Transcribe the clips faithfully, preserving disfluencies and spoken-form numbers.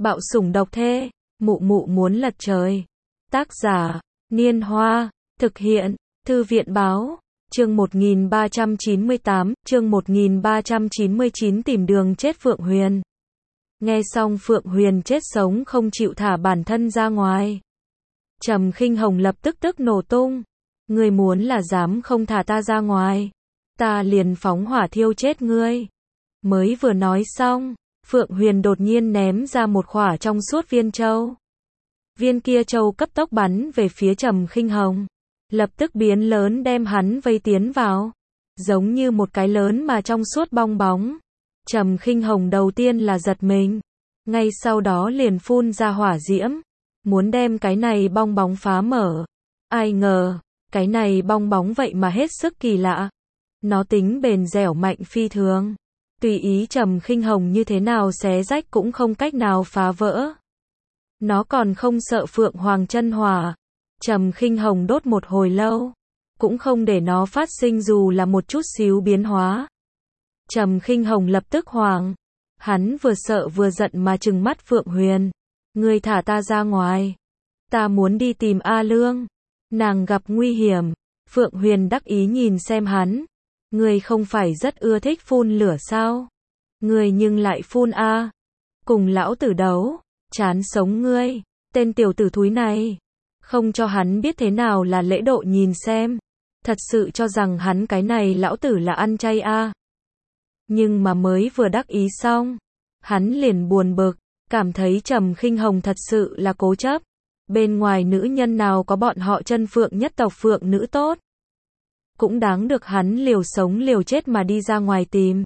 Bạo sủng độc thê, mụ mụ muốn lật trời. Tác giả, Niên Hoa, thực hiện, Thư viện báo, chương một nghìn ba trăm chín mươi tám, chương một nghìn ba trăm chín mươi chín tìm đường chết Phượng Huyền. Nghe xong Phượng Huyền chết sống không chịu thả bản thân ra ngoài. Trầm Khinh Hồng lập tức tức nổ tung. Ngươi muốn là dám không thả ta ra ngoài, ta liền phóng hỏa thiêu chết ngươi. Mới vừa nói xong, Phượng Huyền đột nhiên ném ra một quả trong suốt viên châu. Viên kia châu cấp tốc bắn về phía Trầm Khinh Hồng, lập tức biến lớn đem hắn vây tiến vào, giống như một cái lớn mà trong suốt bong bóng. Trầm Khinh Hồng đầu tiên là giật mình, ngay sau đó liền phun ra hỏa diễm, muốn đem cái này bong bóng phá mở. Ai ngờ, cái này bong bóng vậy mà hết sức kỳ lạ. Nó tính bền dẻo mạnh phi thường, tùy ý Trầm Khinh Hồng như thế nào xé rách cũng không cách nào phá vỡ. Nó còn không sợ Phượng Hoàng chân hỏa. Trầm Khinh Hồng đốt một hồi lâu, cũng không để nó phát sinh dù là một chút xíu biến hóa. Trầm Khinh Hồng lập tức hoảng, hắn vừa sợ vừa giận mà trừng mắt Phượng Huyền. Ngươi thả ta ra ngoài, ta muốn đi tìm A Lương, nàng gặp nguy hiểm. Phượng Huyền đắc ý nhìn xem hắn. Ngươi không phải rất ưa thích phun lửa sao? Ngươi nhưng lại phun a, cùng lão tử đấu, chán sống ngươi, tên tiểu tử thúi này. Không cho hắn biết thế nào là lễ độ nhìn xem, thật sự cho rằng hắn cái này lão tử là ăn chay a. Nhưng mà mới vừa đắc ý xong, hắn liền buồn bực, cảm thấy Trầm Khinh Hồng thật sự là cố chấp. Bên ngoài nữ nhân nào có bọn họ Chân Phượng nhất tộc phượng nữ tốt, cũng đáng được hắn liều sống liều chết mà đi ra ngoài tìm.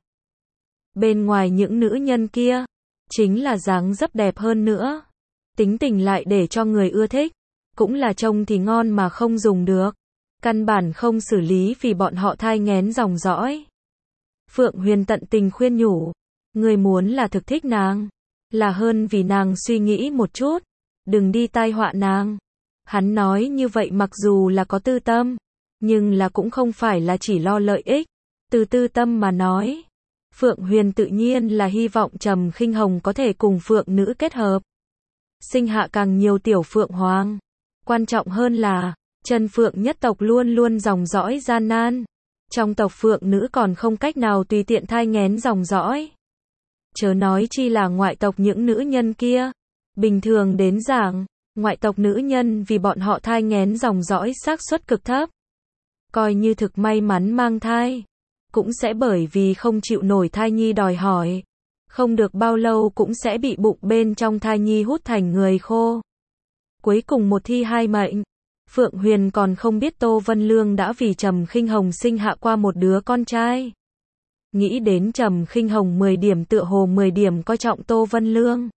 Bên ngoài những nữ nhân kia, chính là dáng dấp đẹp hơn nữa, tính tình lại để cho người ưa thích, cũng là trông thì ngon mà không dùng được, căn bản không xử lý vì bọn họ thai nghén dòng dõi. Phượng Huyền tận tình khuyên nhủ, người muốn là thực thích nàng, là hơn vì nàng suy nghĩ một chút, đừng đi tai họa nàng. Hắn nói như vậy mặc dù là có tư tâm, nhưng là cũng không phải là chỉ lo lợi ích. Từ tư tâm mà nói, Phượng Huyền tự nhiên là hy vọng Trầm Khinh Hồng có thể cùng phượng nữ kết hợp, sinh hạ càng nhiều tiểu phượng hoàng. Quan trọng hơn là, Chân Phượng nhất tộc luôn luôn dòng dõi gian nan, trong tộc phượng nữ còn không cách nào tùy tiện thai nghén dòng dõi. Chớ nói chi là ngoại tộc những nữ nhân kia. Bình thường đến giảng, ngoại tộc nữ nhân vì bọn họ thai nghén dòng dõi xác suất cực thấp. Coi như thực may mắn mang thai, cũng sẽ bởi vì không chịu nổi thai nhi đòi hỏi, không được bao lâu cũng sẽ bị bụng bên trong thai nhi hút thành người khô. Cuối cùng một thi hai mệnh. Phượng Huyền còn không biết Tô Vân Lương đã vì Trầm Khinh Hồng sinh hạ qua một đứa con trai. Nghĩ đến Trầm Khinh Hồng mười điểm tựa hồ mười điểm coi trọng Tô Vân Lương.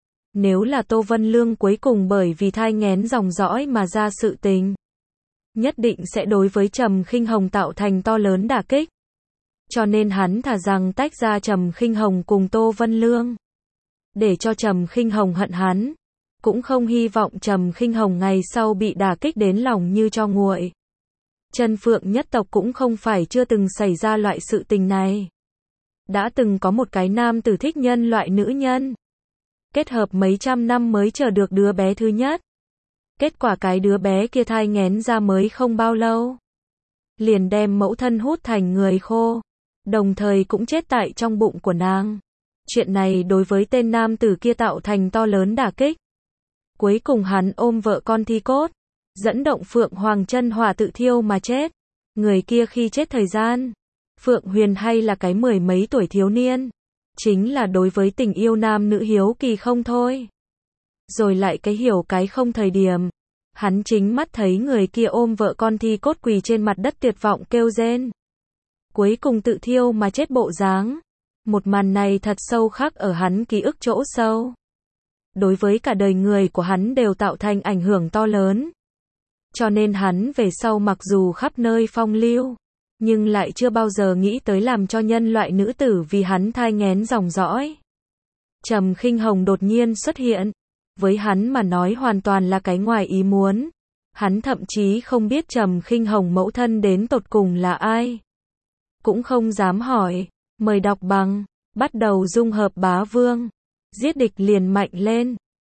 Nếu là Tô Vân Lương cuối cùng bởi vì thai nghén dòng dõi mà ra sự tình, nhất định sẽ đối với Trầm Khinh Hồng tạo thành to lớn đả kích. Cho nên hắn thà rằng tách ra Trầm Khinh Hồng cùng Tô Vân Lương, để cho Trầm Khinh Hồng hận hắn, cũng không hy vọng Trầm Khinh Hồng ngày sau bị đả kích đến lòng như cho nguội. Chân Phượng nhất tộc cũng không phải chưa từng xảy ra loại sự tình này. Đã từng có một cái nam tử thích nhân loại nữ nhân, kết hợp mấy trăm năm mới chờ được đứa bé thứ nhất. Kết quả cái đứa bé kia thai nghén ra mới không bao lâu, liền đem mẫu thân hút thành người khô, đồng thời cũng chết tại trong bụng của nàng. Chuyện này đối với tên nam tử kia tạo thành to lớn đả kích. Cuối cùng hắn ôm vợ con thi cốt, dẫn động Phượng Hoàng chân hỏa tự thiêu mà chết. Người kia khi chết thời gian, Phượng Huyền hay là cái mười mấy tuổi thiếu niên, chính là đối với tình yêu nam nữ hiếu kỳ không thôi. Rồi lại cái hiểu cái không thời điểm, hắn chính mắt thấy người kia ôm vợ con thi cốt quỳ trên mặt đất tuyệt vọng kêu rên, cuối cùng tự thiêu mà chết bộ dáng. Một màn này thật sâu khắc ở hắn ký ức chỗ sâu, đối với cả đời người của hắn đều tạo thành ảnh hưởng to lớn. Cho nên hắn về sau mặc dù khắp nơi phong lưu, nhưng lại chưa bao giờ nghĩ tới làm cho nhân loại nữ tử vì hắn thai nghén dòng dõi. Trầm Khinh Hồng đột nhiên xuất hiện, với hắn mà nói hoàn toàn là cái ngoài ý muốn. Hắn thậm chí không biết Trầm Khinh Hồng mẫu thân đến tột cùng là ai, cũng không dám hỏi. Mời đọc bằng Bắt đầu dung hợp bá vương. Giết địch liền mạnh lên.